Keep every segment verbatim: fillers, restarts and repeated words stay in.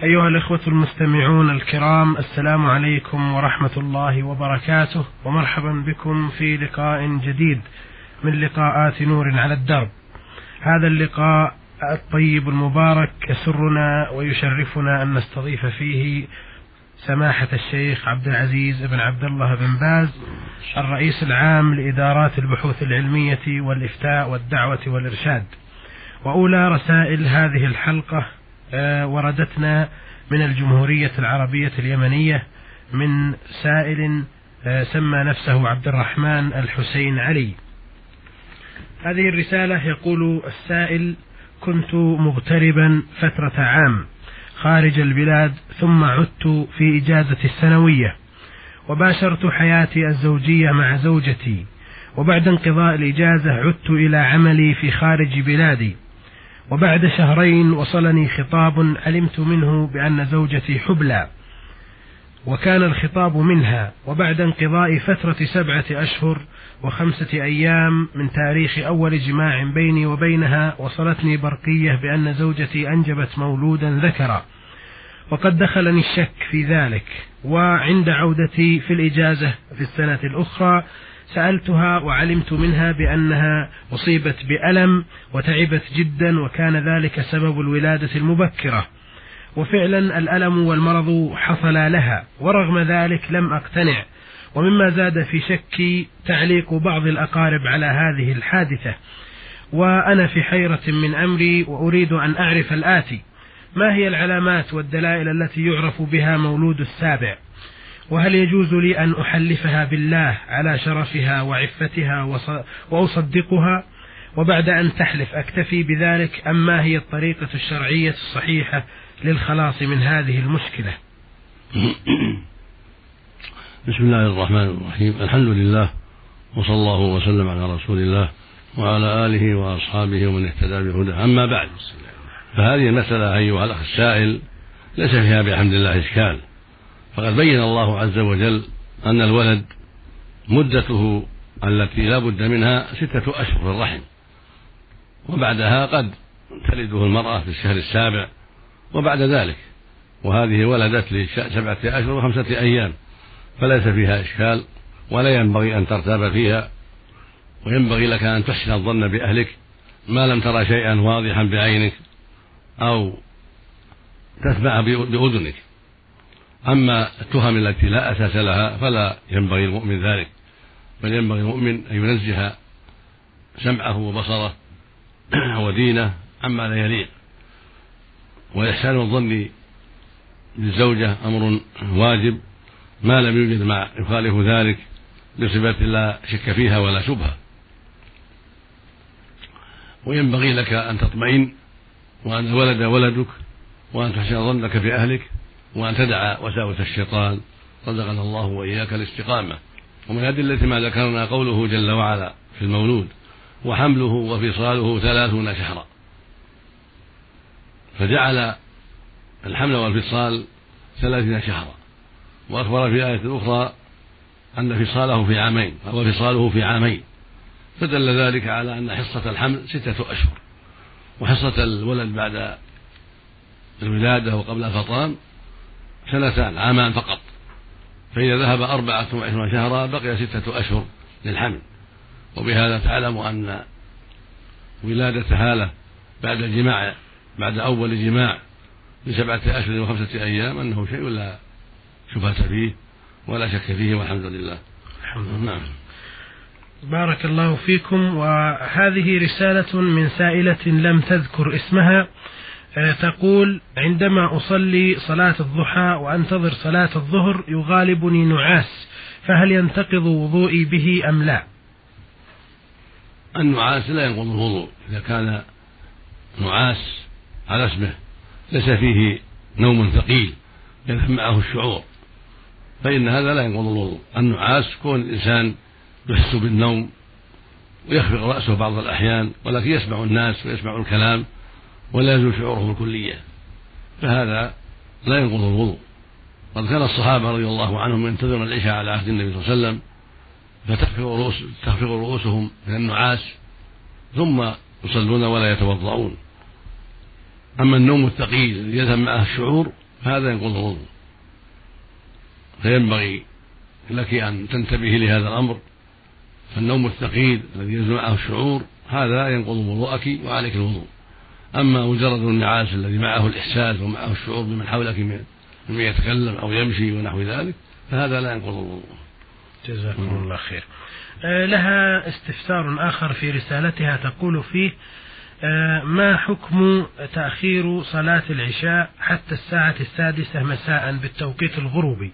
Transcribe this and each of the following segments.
أيها الإخوة المستمعون الكرام، السلام عليكم ورحمة الله وبركاته، ومرحبا بكم في لقاء جديد من لقاءات نور على الدرب. هذا اللقاء الطيب المبارك يسرنا ويشرفنا أن نستضيف فيه سماحة الشيخ عبد العزيز بن عبد الله بن باز، الرئيس العام لإدارات البحوث العلمية والإفتاء والدعوة والإرشاد. وأولى رسائل هذه الحلقة وردتنا من الجمهورية العربية اليمنية من سائل سمى نفسه عبد الرحمن الحسين علي. هذه الرسالة يقول السائل: كنت مغتربا فترة عام خارج البلاد، ثم عدت في إجازة السنوية، وباشرت حياتي الزوجية مع زوجتي، وبعد انقضاء الإجازة عدت إلى عملي في خارج بلادي، وبعد شهرين وصلني خطاب علمت منه بأن زوجتي حبلى، وكان الخطاب منها، وبعد انقضاء فترة سبعة أشهر وخمسة أيام من تاريخ أول جماع بيني وبينها وصلتني برقية بأن زوجتي أنجبت مولودا ذكرا، وقد دخلني الشك في ذلك. وعند عودتي في الإجازة في السنة الأخرى سألتها وعلمت منها بأنها أصيبت بألم وتعبت جدا، وكان ذلك سبب الولادة المبكرة، وفعلا الألم والمرض حصل لها، ورغم ذلك لم أقتنع. ومما زاد في شكي تعليق بعض الأقارب على هذه الحادثة، وأنا في حيرة من أمري، وأريد أن أعرف الآتي: ما هي العلامات والدلائل التي يعرف بها مولود السابع؟ وهل يجوز لي أن أحلفها بالله على شرفها وعفتها وأصدقها، وبعد أن تحلف أكتفي بذلك، أم ما هي الطريقة الشرعية الصحيحة للخلاص من هذه المشكلة؟ بسم الله الرحمن الرحيم. الحمد لله، وصلى الله وسلم على رسول الله وعلى آله وأصحابه ومن اهتدى بهداه. أما بعد، فهذه المسألة أيها الأخ السائل ليس فيها بحمد الله إشكال، فقد بين الله عز وجل أن الولد مدته التي لا بد منها ستة أشهر في الرحم، وبعدها قد تلده المرأة في الشهر السابع وبعد ذلك، وهذه ولدت لسبعة أشهر وخمسة أيام، فليس فيها إشكال ولا ينبغي أن ترتاب فيها، وينبغي لك أن تحسن الظن بأهلك ما لم ترى شيئا واضحا بعينك أو تسمع بأذنك. أما التهم التي لا أساس لها فلا ينبغي المؤمن ذلك، بل ينبغي المؤمن أن ينزه سمعه وبصره ودينه عما لا يليق. وإحسان الظن بالزوجة أمر واجب ما لم يوجد ما يخالف ذلك بصفة لا شك فيها ولا شبهة. وينبغي لك أن تطمئن وأن الولد ولدك، وأن تحسن ظنك بأهلك، وأن تدع وساوس الشيطان. رزقنا الله وإياك الاستقامة. ومن أدلة ما ذكرنا قوله جل وعلا في المولود: وحمله وفصاله ثلاثون شهرا، فجعل الحمل والفصال ثلاثين شهرا، وأخبر في آية أخرى أن فصاله في عامين أو فصاله في عامين، فدل ذلك على أن حصة الحمل ستة أشهر، وحصة الولد بعد الولادة وقبل الفطام سنتان عامان فقط. فإذا ذهب أربعة وعشرون شهرا بقي ستة أشهر للحمل. وبهذا تعلم أن ولادة هالة بعد الجماع بعد أول جماع بسبعة أشهر وخمسة أيام أنه شيء لا شبهة فيه ولا شك فيه، والحمد لله. الحمد لله. نعم. بارك الله فيكم. وهذه رسالة من سائلة لم تذكر اسمها، تقول: عندما أصلي صلاة الضحى وأنتظر صلاة الظهر يغالبني نعاس، فهل ينتقض وضوئي به أم لا؟ النعاس لا ينقض الوضوء إذا كان نعاس على اسمه ليس فيه نوم ثقيل يذهب معه الشعور، فإن هذا لا ينقض الوضوء. النعاس كون الإنسان يحس بالنوم ويخفق رأسه بعض الأحيان، ولكن يسمع الناس ويسمع الكلام ولا يزول شعوره الكلية، فهذا لا ينقض الوضوء. قد كان الصحابة رضي الله عنهم ينتظرون العشاء على عهد النبي صلى الله عليه وسلم فتخفق رؤوس تخفق رؤوسهم من النعاس ثم يصلون ولا يتوضؤون. أما النوم الثقيل يذهب معه الشعور هذا ينقض الوضوء. فينبغي لك أن تنتبهي لهذا الأمر، فالنوم الثقيل الذي ينزل معه الشعور هذا ينقض وضوءك وعليك الوضوء. أما مجرد النعاس الذي معه الإحساس ومعه الشعور بمن حولك من يتكلم أو يمشي ونحو ذلك فهذا لا ينقض الوضوء. جزاكم الله خير. آه لها استفسار آخر في رسالتها تقول فيه: آه ما حكم تأخير صلاة العشاء حتى الساعة السادسة مساء بالتوقيت الغروبي؟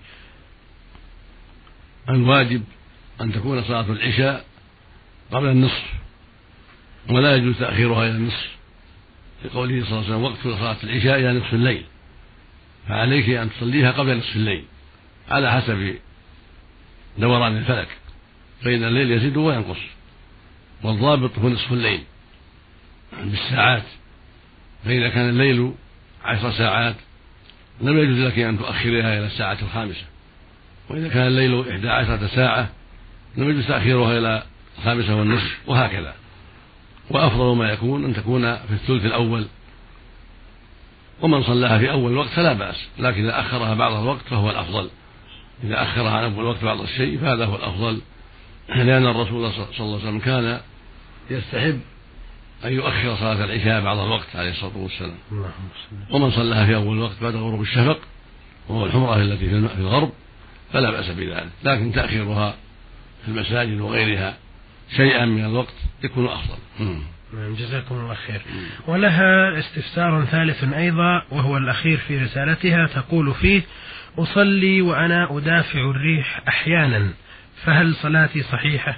الواجب أن تكون صلاة العشاء قبل النصف، ولا يجوز تأخيرها إلى النصف، لقوله صلى الله عليه وسلم: وقت صلاة العشاء إلى نصف الليل، فعليك أن تصليها قبل نصف الليل على حسب دوران الفلك، فإن الليل يزيد وينقص، والضابط هو نصف الليل بالساعات. فإذا كان الليل عشر ساعات لم يجوز لك أن تؤخرها إلى الساعة الخامسة، وإذا كان الليل إحدى عشرة ساعة لم يجوز تأخيرها إلى الخامسة والنصف، وهكذا. وأفضل ما يكون أن تكون في الثلث الأول، ومن صلاها في أول الوقت فلا بأس، لكن إذا أخرها بعض الوقت فهو الأفضل. إذا أخرها عن أول الوقت بعض الشيء فهذا هو الأفضل، لأن الرسول صلى الله عليه وسلم كان يستحب أن يؤخر صلاة العشاء بعض الوقت عليه الصلاة والسلام. ومن صلاها في أول الوقت بعد غروب الشفق وهو الحمرة التي في الغرب فلا بأس بذلك، لكن تأخيرها في المساجد وغيرها شيئا من الوقت يكون أفضل. جزاكم الله خير. ولها استفسار ثالث أيضا وهو الأخير في رسالتها تقول فيه: أصلي وأنا أدافع الريح أحيانا، فهل صلاتي صحيحة؟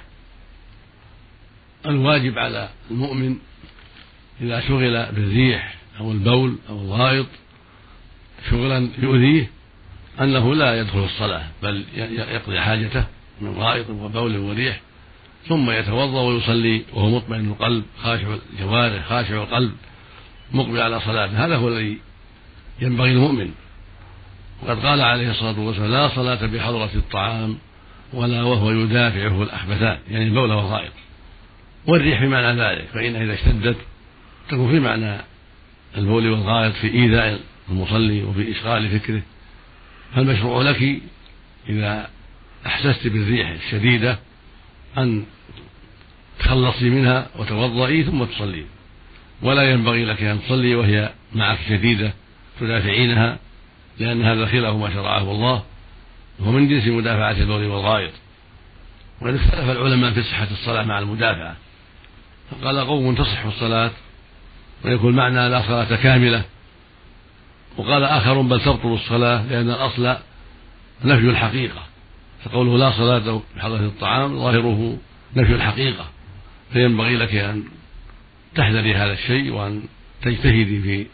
الواجب على المؤمن إذا شغل بالريح أو البول أو الغائط شغلا يؤذيه أنه لا يدخل الصلاة، بل يقضي حاجته من غائط وبول وريح ثم يتوضأ ويصلي وهو مطمئن القلب خاشع الجوارح خاشع القلب مقبل على صلاته. هذا هو الذي ينبغي المؤمن. وقد قال عليه الصلاة والسلام: لا صلاة بحضرة الطعام ولا وهو يدافعه الأخبثان، يعني البول والغائط. والريح في معنى ذلك، فإنها إذا اشتدت تكون في معنى البول والغائط في إيذاء المصلي وفي إشغال فكره. فالمشروع لك إذا أحسست بالريح الشديدة أن تخلصي منها وتوضئي ثم تصلي، ولا ينبغي لك أن تصلي وهي معك شديدة تدافعينها، لأن هذا خلاف ما شرعه الله وهو من جنس مدافعة البول والغائط. وقد اختلف العلماء في صحة الصلاة مع المدافعة، فقال قوم تصح الصلاة ويكون معنى لا صلاة كاملة، وقال آخرون بل تبطل الصلاة لأن الأصل نفي الحقيقة، فقوله لا صلاة بحضرة الطعام ظاهره نفي الحقيقة. فينبغي لك أن تحذري هذا الشيء وأن تجتهدي في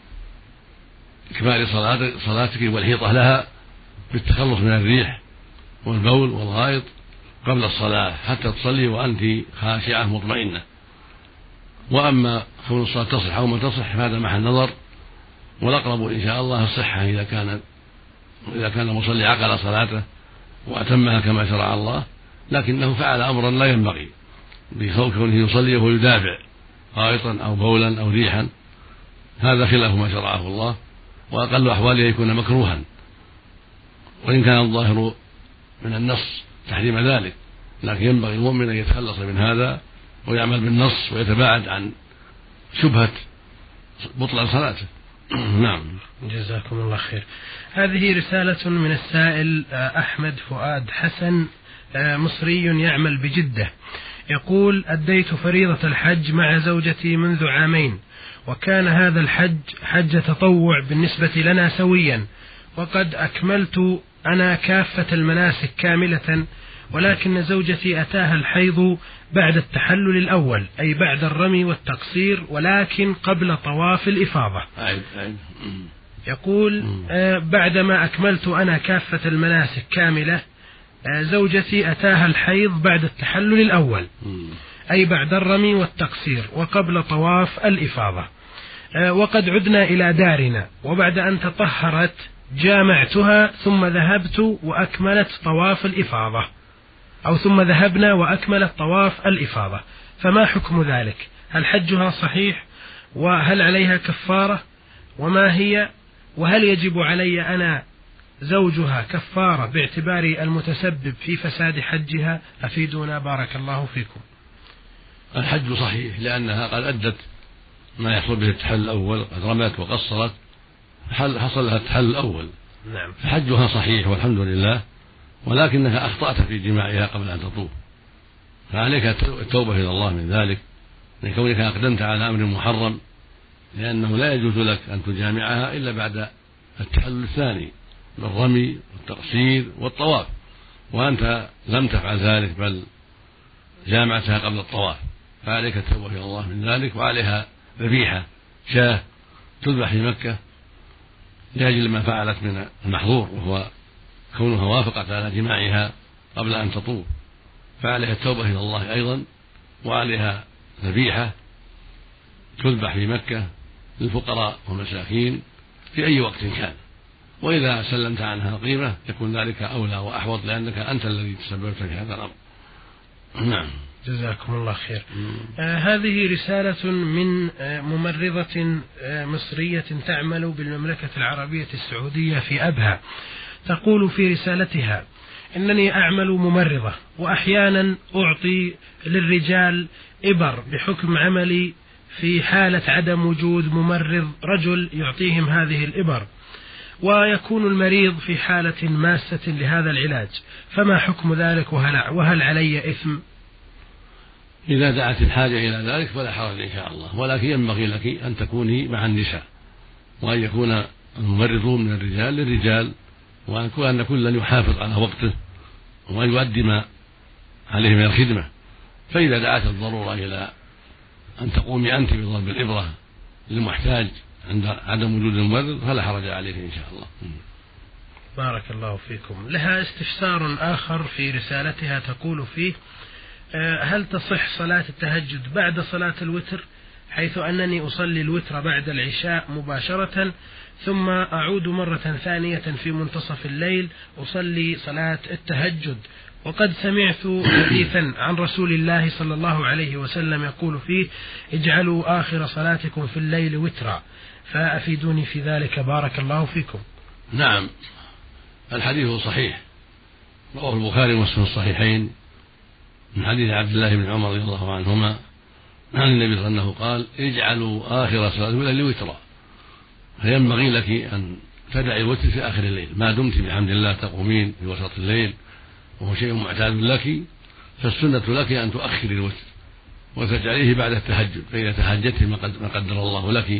إكمال صلاتك والحيطة لها بالتخلص من الريح والبول والغائط قبل الصلاة حتى تصلي وأنت خاشعة مطمئنة. وأما كون الصلاة تصح أو ما تصح هذا محل نظر، والأقرب إن شاء الله الصحة إذا كان إذا كان المصلي عقل صلاته وأتمها كما شرع الله، لكنه فعل أمرا لا ينبغي بكونه يصلي وهو يدافع غائطا أو بولا أو ريحا، هذا خلاف ما شرعه الله، وأقل أحواله يكون مكروها، وإن كان الظاهر من النص تحريم ذلك، لكن ينبغي المؤمن أن يتخلص من هذا ويعمل بالنص ويتباعد عن شبهة بطلان صلاته. نعم. جزاكم الله خير. هذه رسالة من السائل أحمد فؤاد حسن، مصري يعمل بجدة، يقول: أديت فريضة الحج مع زوجتي منذ عامين، وكان هذا الحج حج تطوع بالنسبة لنا سويا، وقد أكملت أنا كافة المناسك كاملة، ولكن زوجتي أتاها الحيض بعد التحلل الأول، أي بعد الرمي والتقصير، ولكن قبل طواف الإفاضة. يقول: آه بعدما أكملت أنا كافة المناسك كاملة، آه زوجتي أتاها الحيض بعد التحلل الأول، أي بعد الرمي والتقصير وقبل طواف الإفاضة، آه وقد عدنا إلى دارنا، وبعد أن تطهرت جامعتها ثم ذهبت وأكملت طواف الإفاضة، أو ثم ذهبنا وأكملت طواف الإفاضة، فما حكم ذلك؟ هل حجها صحيح؟ وهل عليها كفارة؟ وما هي وهل يجب علي أنا زوجها كفارة باعتباري المتسبب في فساد حجها؟ أفيدونا بارك الله فيكم. الحج صحيح لأنها قد أدت ما يحصل به التحلل الأول، قد رمت وقصرت حصل لها التحلل الأول. نعم. فحجها صحيح والحمد لله، ولكنك أخطأت في جماعها قبل أن تطوف، فعليك التوبة إلى الله من ذلك، من كونك أقدمت على أمر محرم، لأنه لا يجوز لك أن تجامعها إلا بعد التحلل الثاني بالرمي والتقصير والطواف، وأنت لم تفعل ذلك بل جامعتها قبل الطواف، فعليك التوبة إلى الله من ذلك. وعليها ذبيحة شاة تذبح في مكة لأجل ما فعلت من المحظور، وهو كونها وافقت على جماعها قبل أن تطوف، فعليها التوبة إلى الله أيضا. وعليها ذبيحة تذبح في مكة للفقراء والمساكين في أي وقت كان، وإذا سلمت عنها القيمة يكون ذلك أولى وأحوط، لأنك أنت الذي تسببت في هذا الأمر. نعم. جزاكم الله خير. آه هذه رسالة من آه ممرضة آه مصرية تعمل بالمملكة العربية السعودية في أبها، تقول في رسالتها: إنني أعمل ممرضة، وأحيانا أعطي للرجال إبر بحكم عملي في حالة عدم وجود ممرض رجل يعطيهم هذه الإبر، ويكون المريض في حالة ماسة لهذا العلاج، فما حكم ذلك وهل علي إثم؟ إذا دعت الحاجة إلى ذلك فلا حرج إن شاء الله، ولكن ينبغي لك أن تكوني مع النساء، وأن يكون الممرضون من الرجال للرجال، وأن يكون كلا يحافظ على وقته وأن يؤدي ما عليه من الخدمة. فإذا دعت الضرورة إلى أن تقومي أنت بضرب الإبرة للمحتاج عند عدم وجود الممرض فلا حرج عليه إن شاء الله. بارك الله فيكم. لها استفسار آخر في رسالتها تقول فيه: هل تصح صلاة التهجد بعد صلاة الوتر، حيث أنني أصلي الوتر بعد العشاء مباشرة ثم أعود مرة ثانية في منتصف الليل أصلي صلاة التهجد، وقد سمعت حديثا عن رسول الله صلى الله عليه وسلم يقول فيه: اجعلوا آخر صلاتكم في الليل وترا، فأفيدوني في ذلك بارك الله فيكم. نعم، الحديث صحيح، رواه البخاري ومسلم الصحيحين من حديث عبد الله بن عمر رضي الله عنهما عن النبي صلى الله عليه وسلم قال: اجعلوا آخر صلاتكم في الليل وترا. فينبغي لك أن تدعي الوتر في آخر الليل ما دمت بحمد الله تقومين في وسط الليل، وهو شيء معتاد لك، فالسنة لك أن تؤخر الوتر وتجعليه بعد التهجد، فإذا تهجدت ما قدر الله لك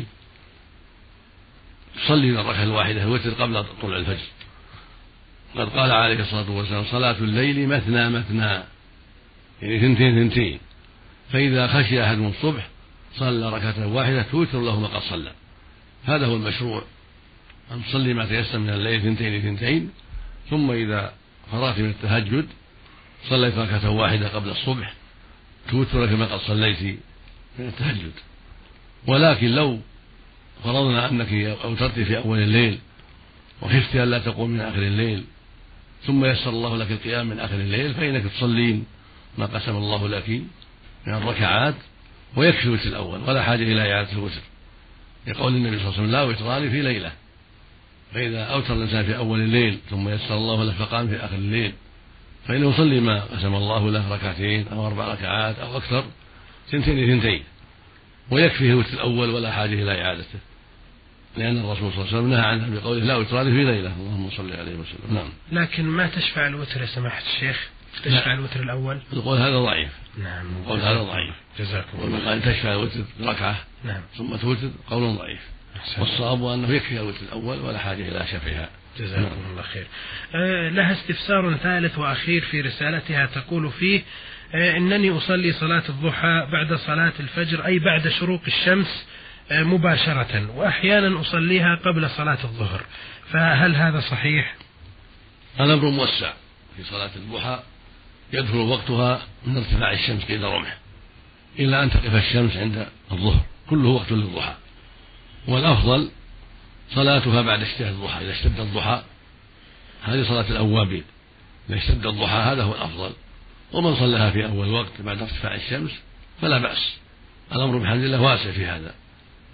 تصلي الركعة الواحدة الوتر قبل طلوع الفجر. قد قال عليه الصلاة والسلام: صلاة الليل مثنى مثنى، يعني ثنتين ثنتين، فإذا خشي أحد من الصبح صلى ركعة واحدة توتر له ما قد صلى. هذا هو المشروع، أن تصلي ما تيسر من الليل ثنتين ثنتين، ثم إذا فرغت من التهجد صليت ركعة واحدة قبل الصبح توتر كما قد صليت من التهجد. ولكن لو فرضنا أنك أوترت في أول الليل وخفت أن لا تقوم من آخر الليل ثم يسر الله لك القيام من آخر الليل، فإنك تصلين ما قسم الله لك من الركعات ويكفي الوتر الأول ولا حاجة إلى إعادة الوتر، يقول النبي صلى الله عليه وسلم: لا وتران في ليلة. فإذا أوتر الإنسان في أول الليل ثم يسر الله له فقام في آخر الليل فإنه يصلي ما قسم الله له ركعتين أو أربع ركعات أو أكثر ثنتين ثنتين، ويكفيه الوتر الأول ولا حاجة إلى إعادته، لأن الرسول صلى الله عليه وسلم نهى عنها بقوله: لا وتران في ليلة. اللهم صل عليه وسلم. نعم. لكن ما تشفع الوتر يا سماحة الشيخ؟ تشفع الوتر الأول؟ القول هذا ضعيف. نعم. القول هذا ضعيف. جزاكم الله. وقال تشفع الوتر ركعة نعم ثم توتر قول ضعيف، والصواب أنه يكفي الوتر الأول ولا حاجة إلى شفعها. جزاكم نعم. الله خير. آه لها استفسار ثالث وأخير في رسالتها تقول فيه: آه إنني أصلي صلاة الضحى بعد صلاة الفجر، أي بعد شروق الشمس آه مباشرة، وأحيانا أصليها قبل صلاة الظهر، فهل هذا صحيح؟ الأمر موسع في صلاة الضحى، يدخل وقتها من ارتفاع الشمس قيد رمح إلى أن تقف الشمس عند الظهر، كله وقت للضحى، والأفضل صلاتها بعد اشتداد الضحى. إذا اشتد الضحى هذه صلاة الأوابين، إذا اشتد الضحى هذا هو الأفضل، ومن صلىها في أول وقت بعد ارتفاع الشمس فلا بأس. الأمر بحمد الله واسع في هذا،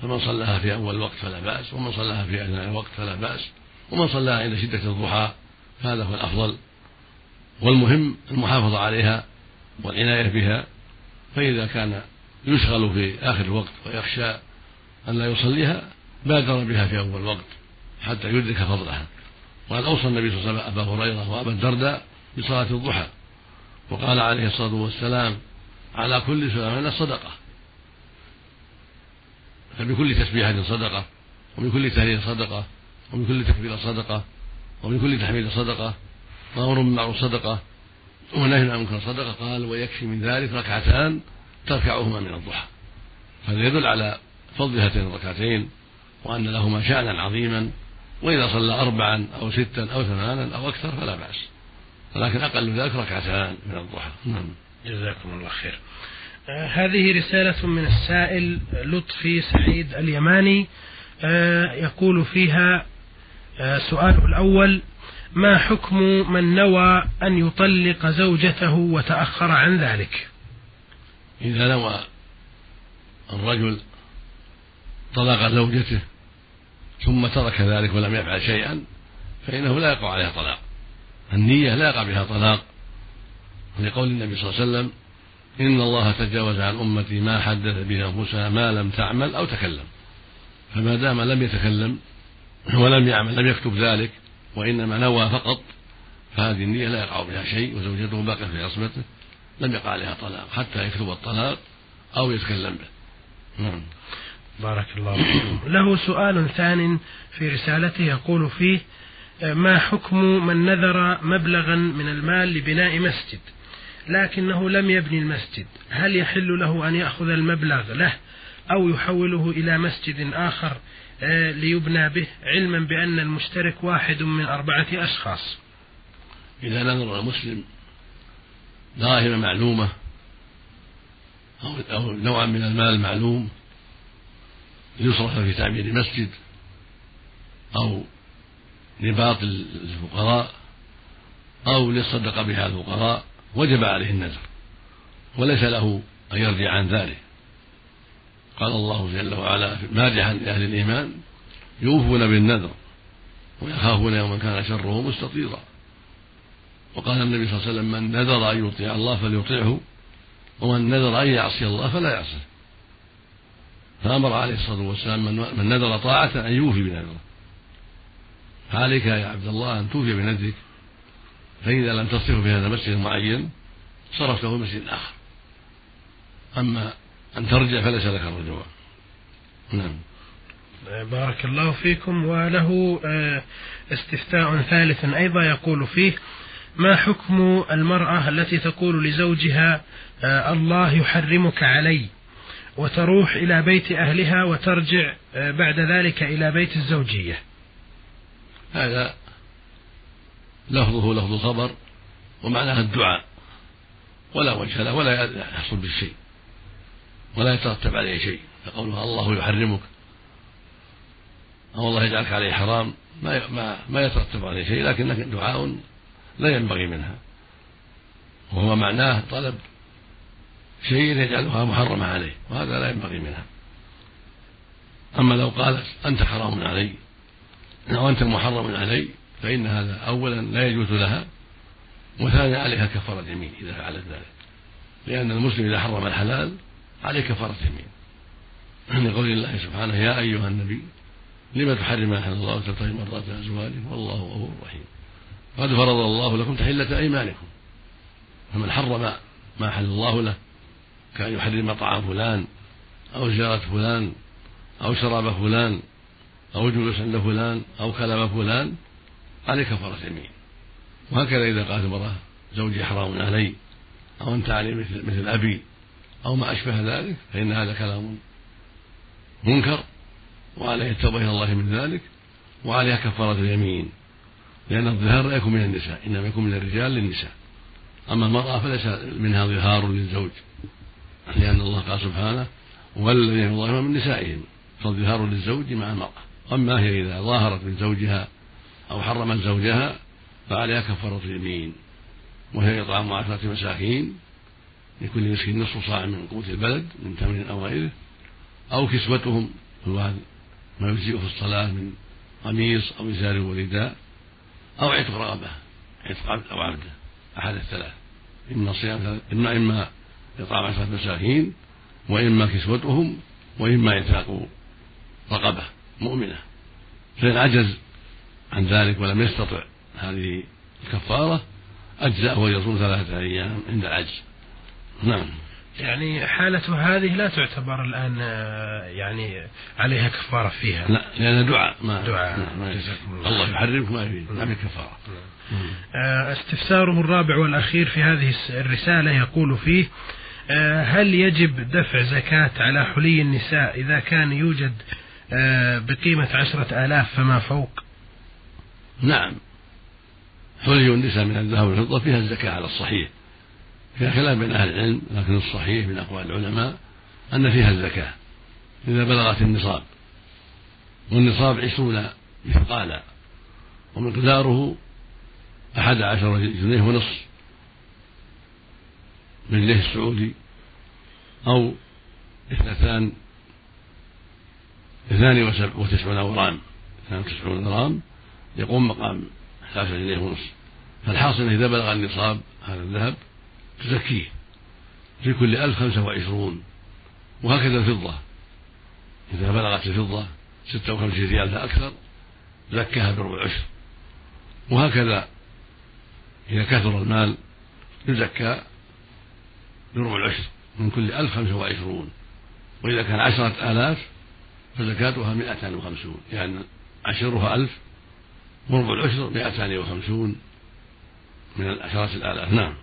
فمن صلاها في أول الوقت فلا بأس، ومن صلاها في أثناء الوقت فلا بأس، ومن صلاها عند شدة الضحى فهذا هو الأفضل. والمهم المحافظة عليها والعناية بها، فإذا كان يشغل في آخر الوقت ويخشى أن لا يصليها بادر بها في أول الوقت حتى يدرك فضلها. وقد أوصى النبي صلى الله عليه وسلم أبا هريرة وأبا الدرداء بصلاة الضحى، وقال عليه الصلاة والسلام: على كل سلامة صدقة، فبكل تسبيحة صدقة، وبكل تهليل صدقة، وبكل تكبير صدقة، وبكل تحميد صدقة، وأمر بالمعروف صدقة، ونهي عن المنكر صدقة. قال: ويكفي من ذلك ركعتان تركعهما من الضحى. هذا يدل على فضل هاتين الركعتين وأن لهما شأنا عظيما، وإذا صلى أربعا أو ستا أو ثمانا أو أكثر فلا بأس، ولكن أقل ذلك ركعتان من الضحى. نعم. جزاكم الله خير. آه هذه رسالة من السائل لطفي سعيد اليماني، آه يقول فيها آه سؤاله الأول: ما حكم من نوى أن يطلق زوجته وتأخر عن ذلك؟ إذا نوى الرجل طلاق زوجته ثم ترك ذلك ولم يفعل شيئا فإنه لا يقع عليها طلاق. النية لا يقع بها طلاق، لقول النبي صلى الله عليه وسلم: إن الله تجاوز عن أمتي ما حدث به أنفسها ما لم تعمل أو تكلم. فما دام لم يتكلم ولم يعمل لم يكتب ذلك وإنما نوى فقط، فهذه النية لا يقع بها شيء، وزوجته باقية في عصمته لم يقع عليها طلاق حتى يكتب الطلاق أو يتكلم به. نعم. بارك الله فيكم. له سؤال ثان في رسالته يقول فيه: ما حكم من نذر مبلغا من المال لبناء مسجد لكنه لم يبني المسجد؟ هل يحل له أن يأخذ المبلغ له أو يحوله إلى مسجد آخر ليبنى به، علما بأن المشترك واحد من أربعة أشخاص؟ إذا نذر المسلم دراهم معلومة أو نوعا من المال معلوم يصرف في تعمير مسجد أو لباط الفقراء أو للصدقة بها الفقراء، وجب عليه النذر وليس له أن يرجع عن ذلك. قال الله جل وعلا مادحا لأهل الإيمان: يوفون بالنذر ويخافون يوما كان شره مستطيرا. وقال النبي صلى الله عليه وسلم: من نذر أن يطيع الله فليطيعه، ومن نذر أن يعصي الله فلا يعصيه. فأمر عليه الصلاة والسلام من نذر طاعة أن يوفي بنذره. فعليك يا عبد الله أن توفي بنذرك، فإذا لم تصرف في هذا المسجد المعين صرفته في مسجد آخر، أما أن ترجع فليس لك الرجوع. نعم. بارك الله فيكم. وله استفتاء ثالث أيضا يقول فيه: ما حكم المرأة التي تقول لزوجها الله يحرمك علي، وتروح إلى بيت أهلها وترجع بعد ذلك إلى بيت الزوجية؟ هذا لفظه لفظ الخبر ومعناها الدعاء، ولا وجه له ولا يحصل بالشيء ولا يترتب عليه شيء. فقولها الله يحرمك أو الله يجعلك عليه حرام ما ما, ما يترتب عليه شيء، لكنه دعاء لا ينبغي منها، وهو معناه طلب شيء يجعلها محرمة عليه، وهذا لا ينبغي منها. أما لو قالت أنت حرام علي أو أنت محرم علي فإن هذا أولا لا يجوز لها، وثانيا عليها كفارة يمين إذا فعلت ذلك، لأن المسلم إذا حرم الحلال عليه كفارة يمين، لقول الله سبحانه: يا أيها النبي لما تحرم ما أحل الله وتبتغي مرضات أزواجك والله غفور رحيم. قد فرض الله لكم تحلة أيمانكم، فمن حرم ما أحل الله له كأن يحرم طعام فلان أو زيارة فلان أو شراب فلان أو جلوس عند فلان أو كلام فلان عليه كفارة يمين. وهكذا إذا قالت المرأة زوجي حرام علي أو أنت علي مثل, مثل أبي أو ما أشبه ذلك فإن هذا كلام منكر، وعليه التوبة إلى الله من ذلك، وعليها كفارة اليمين، لأن الظهار لا يكون من النساء إنما يكون من الرجال للنساء. أما المرأة فليس منها ظهار للزوج، لأن الله قال سبحانه: والذين يظاهرون من نسائهم، فالظهار للزوج مع المرأة. أما هي إذا ظاهرت من زوجها أو حرمت زوجها فعليها كفارة اليمين، وهي إطعام عشرة مساكين لكل مسكين نصف صاع من قوت البلد من تمر أو غيره، أو كسوتهم الواحد ما يجزئه في الصلاة من قميص أو إزار ورداء أو عتق رغبة، عتق عبد أو عبده، أحد الثلاث، إما صيام إما إما إطعام عشرة مساكين، وإما كسوتهم، وإما إعتاق رقبة مؤمنة. فإن عجز عن ذلك ولم يستطع هذه الكفارة أجزأه ويصوم ثلاثة أيام عند العجز. نعم. يعني حالة هذه لا تعتبر الآن يعني عليها كفارة فيها؟ لا، لأن دعاء ما دعاء ما الله يحرمك ما يريد، ما في كفارة. استفساره الرابع والأخير في هذه الرسالة يقول فيه: هل يجب دفع زكاة على حلي النساء إذا كان يوجد بقيمة عشرة آلاف فما فوق؟ نعم، حلي النساء من الذهب والفضة فيها الزكاة على الصحيح، فيها خلاف بين أهل العلم، لكن الصحيح من أقوال العلماء أن فيها الزكاة إذا بلغت النصاب، والنصاب عشرون مثقالا، ومقداره أحد عشر جنيه ونصف بالجنيه السعودي، أو اثنتان اثنان وتسعون غرام، اثنان وتسعون غرام يقوم مقام أحد عشر جنيه ونصف. فالحاصل إذا بلغ النصاب هذا الذهب تزكيه في كل ألف خمسة وعشرون، وهكذا الفضة إذا بلغت الفضة ستة وخمسين ريال فأكثر زكاها بربع عشر، وهكذا إذا كثر المال يزكى بربع العشر من كل ألف خمسة وعشرون، وإذا كان عشرة آلاف فزكاتها مئتان وخمسون، يعني عشرها ألف وربع العشر مئتان وخمسون من العشرات الآلاف. نعم.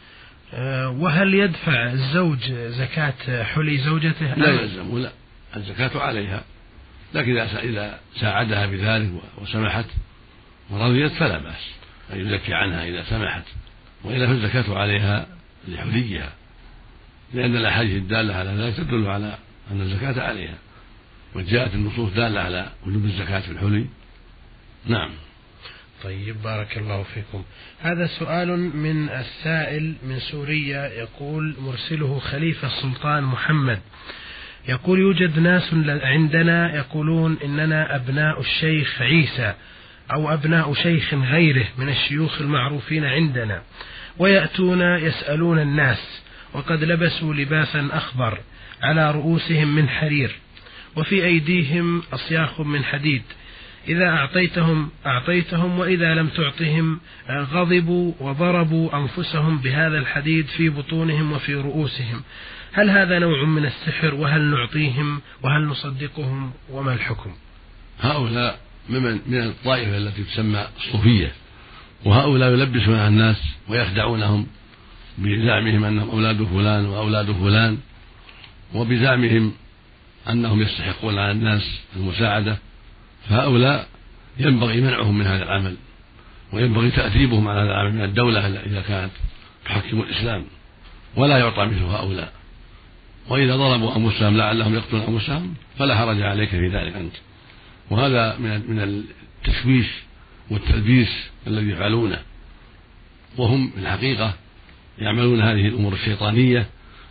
وهل يدفع الزوج زكاة حلي زوجته؟ لا يلزم، لا، الزكاة عليها، لكن إذا ساعدها بذلك وسمحت ورضيت فلا بأس أن يزكي عنها إذا سمحت، وإلا فالزكاة عليها لحليها، لأن الأحاديث الدالة على ذلك تدل على أن الزكاة عليها، وجاءت النصوص دالة على وجوب الزكاة في الحلي. نعم. طيب، بارك الله فيكم. هذا سؤال من السائل من سوريا، يقول مرسله خليفة سلطان محمد، يقول: يوجد ناس عندنا يقولون إننا أبناء الشيخ عيسى أو أبناء شيخ غيره من الشيوخ المعروفين عندنا، ويأتون يسألون الناس وقد لبسوا لباسا أخضر على رؤوسهم من حرير، وفي أيديهم أصياخ من حديد، إذا أعطيتهم أعطيتهم وإذا لم تعطهم غضبوا وضربوا أنفسهم بهذا الحديد في بطونهم وفي رؤوسهم. هل هذا نوع من السحر؟ وهل نعطيهم وهل نصدقهم وما الحكم؟ هؤلاء من الطائفة التي تسمى الصوفية، وهؤلاء يلبسون على الناس ويخدعونهم بزعمهم أنهم أولاد فلان وأولاد فلان، وبزعمهم أنهم يستحقون على الناس المساعدة، فهؤلاء ينبغي منعهم من هذا العمل، وينبغي تأديبهم على هذا العمل من الدولة إذا كانت تحكم الإسلام، ولا يعطى مثل هؤلاء. وإذا ضربوا أنفسهم لعلهم يقتلون أنفسهم فلا حرج عليك في ذلك أنت. وهذا من من التشويش والتلبيس الذي يفعلونه، وهم في الحقيقة يعملون هذه الأمور الشيطانية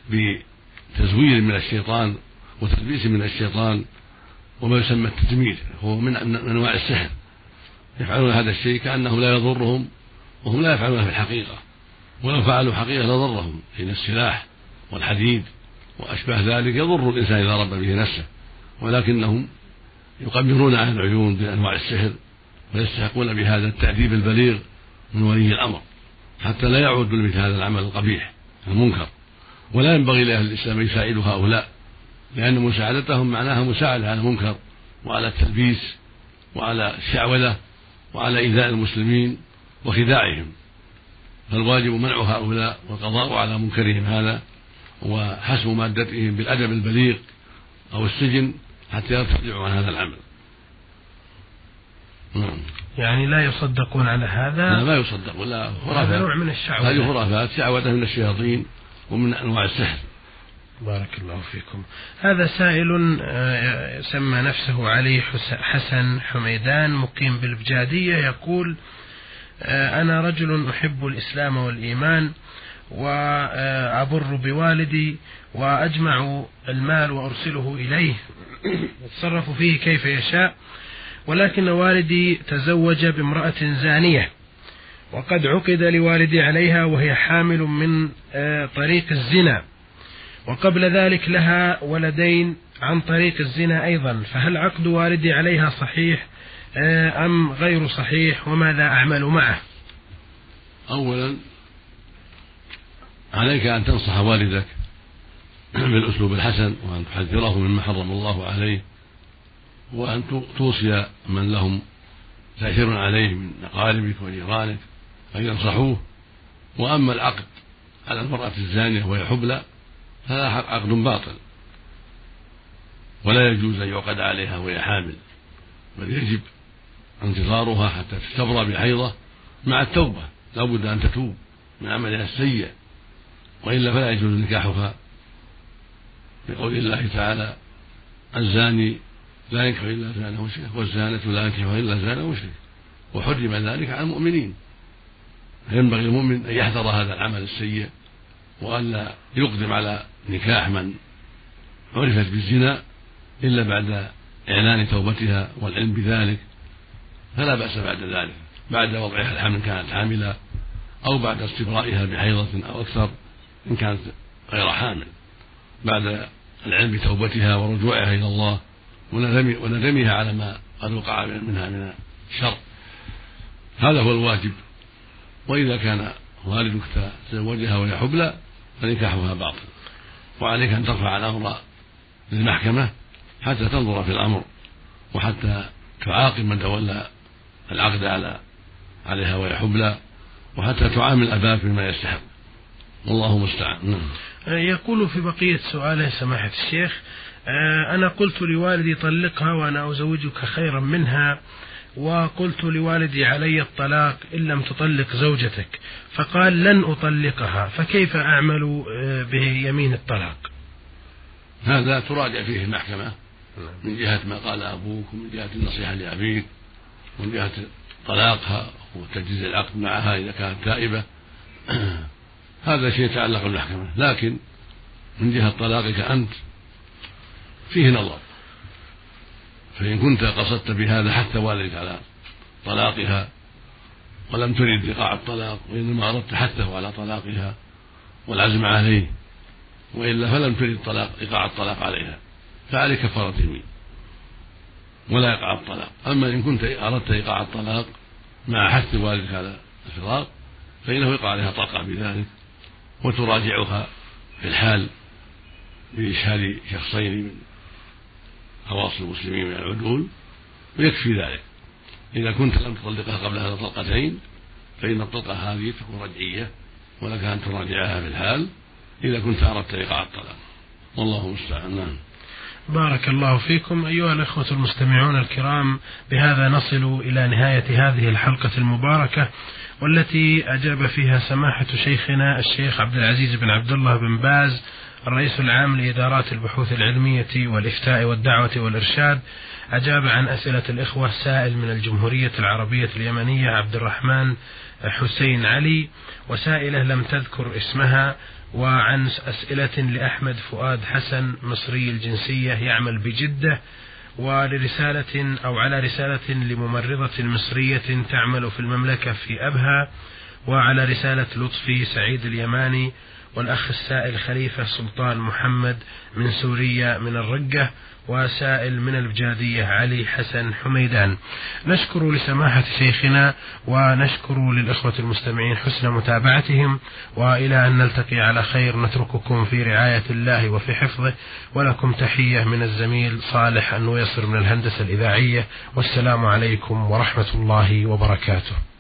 بتزوير من الشيطان وتلبيس من الشيطان، وما يسمى التدمير هو من أنواع السحر. يفعلون هذا الشيء كأنه لا يضرهم، وهم لا يفعلونه في الحقيقة، ولو فعلوا حقيقة لضرهم، حين السلاح والحديد وأشباه ذلك يضر الإنسان إذا رب به نفسه، ولكنهم يقمرون عن العيون بأنواع السحر، ويستحقون بهذا التأديب البليغ من ولي الأمر حتى لا يعود لمثل هذا العمل القبيح المنكر. ولا ينبغي لأهل الإسلام أن يساعدوا هؤلاء، لأن مساعدتهم معناها مساعدة على المنكر وعلى التلبيس وعلى الشعوذة وعلى إيذاء المسلمين وخداعهم. فالواجب منع هؤلاء والقضاء على منكرهم هذا، وحسم مادتهم بالأدب البليغ أو السجن حتى يرتدعوا عن هذا العمل. نعم. يعني لا يصدقون على هذا؟ لا، ما يصدقون، لا، هذا نوع من الشعوذة، هذه خرافات، شعوذة من الشياطين ومن أنواع السحر. بارك الله فيكم. هذا سائل سمى نفسه علي حسن حميدان، مقيم بالبجادية، يقول: أنا رجل أحب الإسلام والإيمان، وأبر بوالدي وأجمع المال وأرسله إليه يتصرف فيه كيف يشاء، ولكن والدي تزوج بامرأة زانية وقد عقد لوالدي عليها وهي حامل من طريق الزنا، وقبل ذلك لها ولدين عن طريق الزنا أيضا، فهل عقد والدي عليها صحيح أم غير صحيح، وماذا أعمل معه؟ أولا عليك أن تنصح والدك بالأسلوب الحسن، وأن تحذره مما حرم الله عليه، وأن توصي من لهم تأثير عليه من أقاربك وجيرانك أن ينصحوه. وأما العقد على المرأة الزانية وهي حبلى فهذا عقد باطل، ولا يجوز أن يعقد عليها وهي حامل، بل يجب انتظارها حتى تستبرأ بحيضة مع التوبة، لا بد أن تتوب من عملها السيء، وإلا فلا يجوز نكاحها، بقول الله تعالى: الزاني لا ينكح إلا زان مشرك، والزانة لا ينكح إلا زان مشرك، وحرم ذلك على المؤمنين. فينبغي المؤمن أن يحذر هذا العمل السيء، وألا يقدم على نكاح من عرفت بالزنا إلا بعد إعلان توبتها والعلم بذلك، فلا بأس بعد ذلك، بعد وضعها الحمل كانت حاملة، أو بعد استبرائها بحيضة أو أكثر إن كانت غير حامل، بعد العلم بتوبتها ورجوعها إلى الله وندمها على ما قد وقع منها من الشر. هذا هو الواجب. وإذا كان والدك تزوجها وهي حبلى فنكاحها باطل، وعليك أن ترفع الأمر للمحكمة حتى تنظر في الأمر، وحتى تعاقب من تولى العقد على عليها وهي حبلى، وحتى تعامل أباك بما يستحق، والله المستعان. يقول في بقية سؤاله سماحة الشيخ: أنا قلت لوالدي طلقها وأنا أزوجك خيرا منها، وقلت لوالدي علي الطلاق إن لم تطلق زوجتك، فقال لن أطلقها، فكيف أعمل بيمين الطلاق؟ هذا تراجع فيه المحكمة من جهة ما قال أبوك، ومن جهة النصيحة لأبيك، ومن جهة طلاقها وتجديد العقد معها إذا كانت تائبة. هذا شيء يتعلق بالمحكمة، لكن من جهة طلاقك أنت فيه نظر، فإن كنت قصدت بهذا حتى والدك على طلاقها ولم تريد إيقاع الطلاق، وإنما أردت حثه على طلاقها والعزم عليه، وإلا فلم تريد طلاق إيقاع الطلاق عليها، فعليك كفارة يمين ولا يقع الطلاق. أما إن كنت أردت إيقاع الطلاق مع حث والدك على الفراق فإنه يقع عليها طلقة بذلك، وتراجعها في الحال بإشهاد شخصين من خواص المسلمين من العدول، ويكفي ذلك. إذا كنت لم تطلقها قبل هذا طلقتين فإن الطلقة هذه تكون رجعية، ولك أن تراجعها في الحال إذا كنت أردت إيقاع الطلاق، والله المستعان. بارك الله فيكم. أيها الأخوة المستمعون الكرام، بهذا نصل إلى نهاية هذه الحلقة المباركة، والتي أجاب فيها سماحة شيخنا الشيخ عبد العزيز بن عبد الله بن باز الرئيس العام لإدارات البحوث العلمية والإفتاء والدعوة والإرشاد، أجاب عن أسئلة الإخوة سائل من الجمهورية العربية اليمنية عبد الرحمن حسين علي، وسائلة لم تذكر اسمها، وعن أسئلة لأحمد فؤاد حسن مصري الجنسية يعمل بجدة، ولرسالة أو على رسالة لممرضة مصرية تعمل في المملكة في أبها، وعلى رسالة لطفي سعيد اليماني، والأخ السائل خليفة سلطان محمد من سوريا من الرقة، وسائل من البجادية علي حسن حميدان. نشكر لسماحة شيخنا ونشكر للإخوة المستمعين حسن متابعتهم، وإلى أن نلتقي على خير نترككم في رعاية الله وفي حفظه، ولكم تحية من الزميل صالح النويصر من الهندسة الإذاعية، والسلام عليكم ورحمة الله وبركاته.